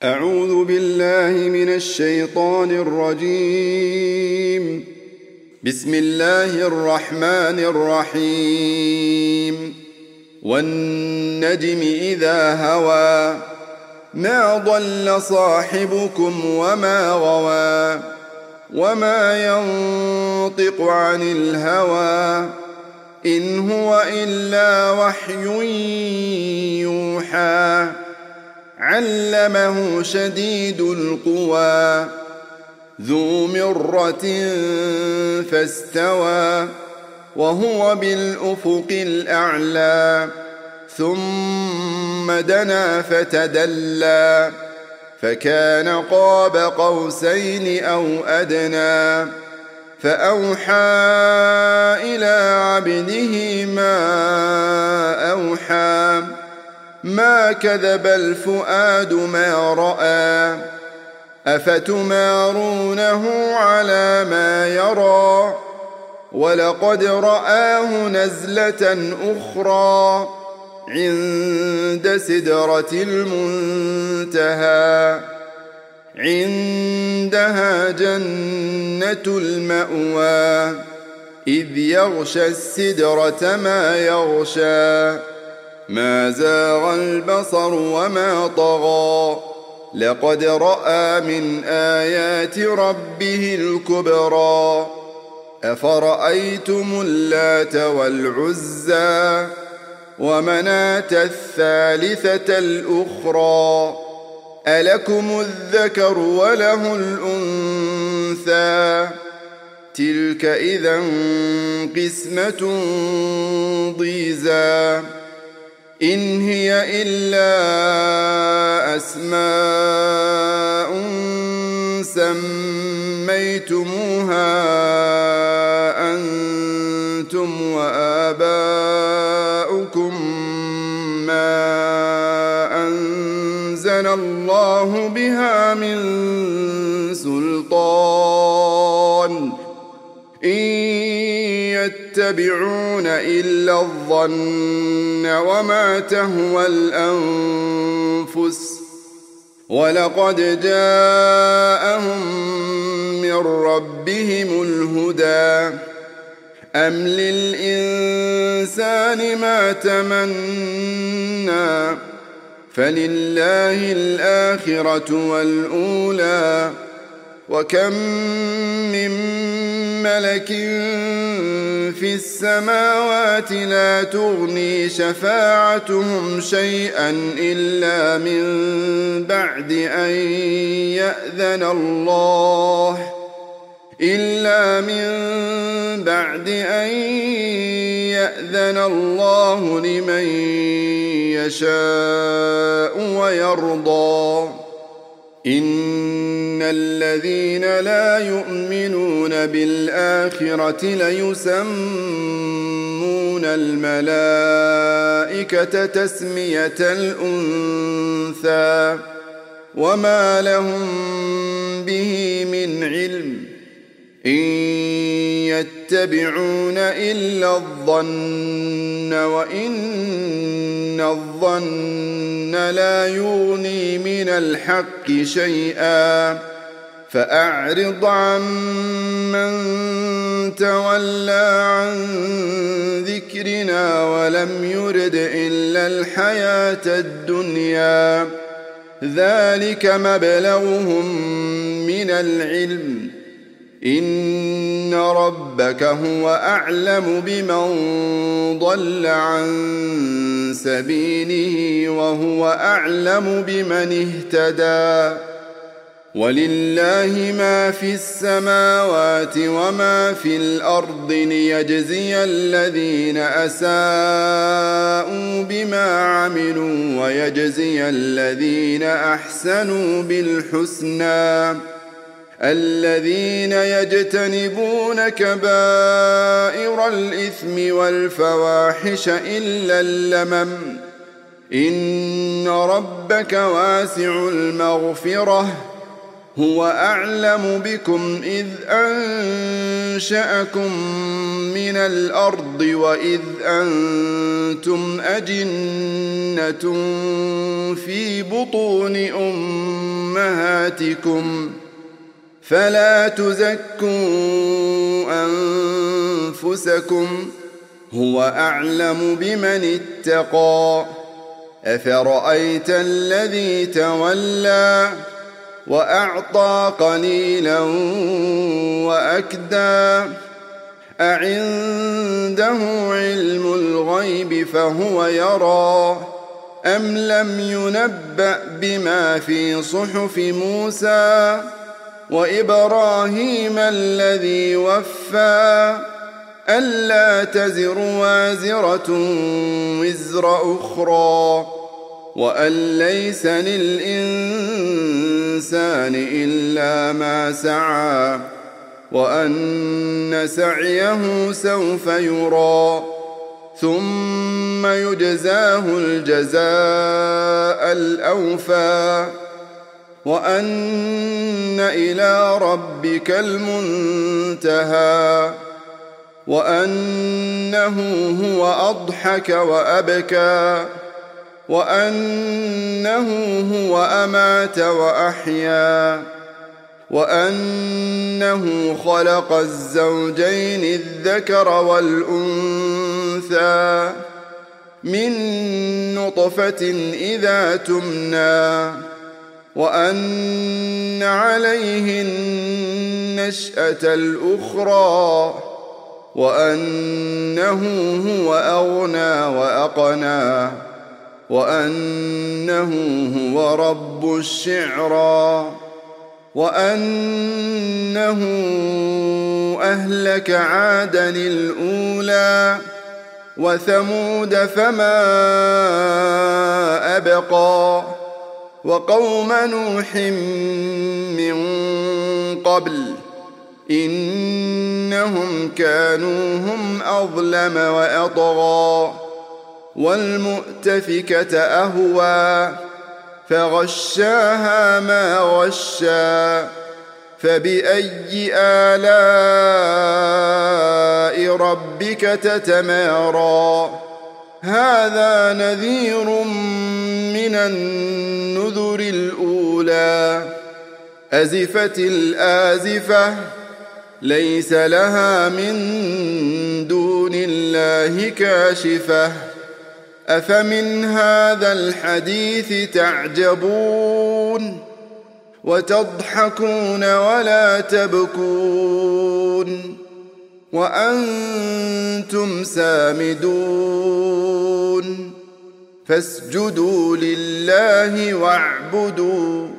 أعوذ بالله من الشيطان الرجيم. بسم الله الرحمن الرحيم. والنجم إذا هوى ما ضل صاحبكم وما غوى وما ينطق عن الهوى إن هو إلا وحي يوحى علمه شديد القوى ذو مرة فاستوى وهو بالأفق الأعلى ثم دنا فتدلى فكان قاب قوسين أو أدنى فأوحى إلى عبده ما أوحى ما كذب الفؤاد ما رأى أفتمارونه على ما يرى ولقد رآه نزلة أخرى عند سدرة المنتهى عندها جنة المأوى إذ يغشى السدرة ما يغشى ما زاغ البصر وما طغى لقد رأى من آيات ربه الكبرى أفرأيتم اللات والعزى ومناة الثالثة الأخرى ألكم الذكر وله الأنثى تلك إذا قسمة ضيزى إن هي إلا أسماء سميتموها أنتم وآباؤكم ما أنزل الله بها من سلطان إن يتبعون إلا الظن وما تهوى الأنفس ولقد جاءهم من ربهم الهدى أم للإنسان ما تمنى فلله الآخرة والأولى وكم من ملك في السماوات لا تغني شفاعتهم شيئا إلا من بعد أن يأذن الله لمن يشاء ويرضى إن الذين لا يؤمنون بالآخرة ليسمون الملائكة تسمية الأنثى وما لهم به من علم إن يتبعون إلا الظن وإن الظن لا يغني من الحق شيئا فأعرض عن من تولى عن ذكرنا ولم يرد إلا الحياة الدنيا ذلك مبلغهم من العلم إن ربك هو أعلم بمن ضل عن سبيله وهو أعلم بمن اهتدى ولله ما في السماوات وما في الأرض ليجزي الذين أساءوا بما عملوا ويجزي الذين أحسنوا بالحسنى الذين يجتنبون كبائر الإثم والفواحش إلا اللمم إن ربك واسع المغفرة هو أعلم بكم إذ أنشأكم من الأرض وإذ أنتم أجنة في بطون أمهاتكم فلا تزكوا أنفسكم هو أعلم بمن اتقى أفرأيت الذي تولى وأعطى قليلا وأكدى أعنده علم الغيب فهو يرى أم لم ينبأ بما في صحف موسى وإبراهيم الذي وفى ألا تزر وازرة وزر أخرى وأن ليس للإنسان إلا ما سعى وأن سعيه سوف يرى ثم يجزاه الجزاء الأوفى وأن إلى ربك المنتهى وأنه هو أضحك وأبكى وأنه هو أمات وأحيا وأنه خلق الزوجين الذكر والأنثى من نطفة إذا تمنى وأن عليه النشأة الأخرى وأنه هو أغنى وأقنى وأنه هو رب الشعرى وأنه أهلك عادا الأولى وثمود فما أبقى وقوم نوح من قبل إنهم كانوا هم أظلم وأطغى والمؤتفكة أهوى فغشاها ما غشى فبأي آلاء ربك تتمارى هذا نذير من النذر الأولى أزفت الآزفة ليس لها من دون الله كاشفة أفمن هذا الحديث تعجبون وتضحكون ولا تبكون وأنتم سامدون فاسجدوا لله واعبدوا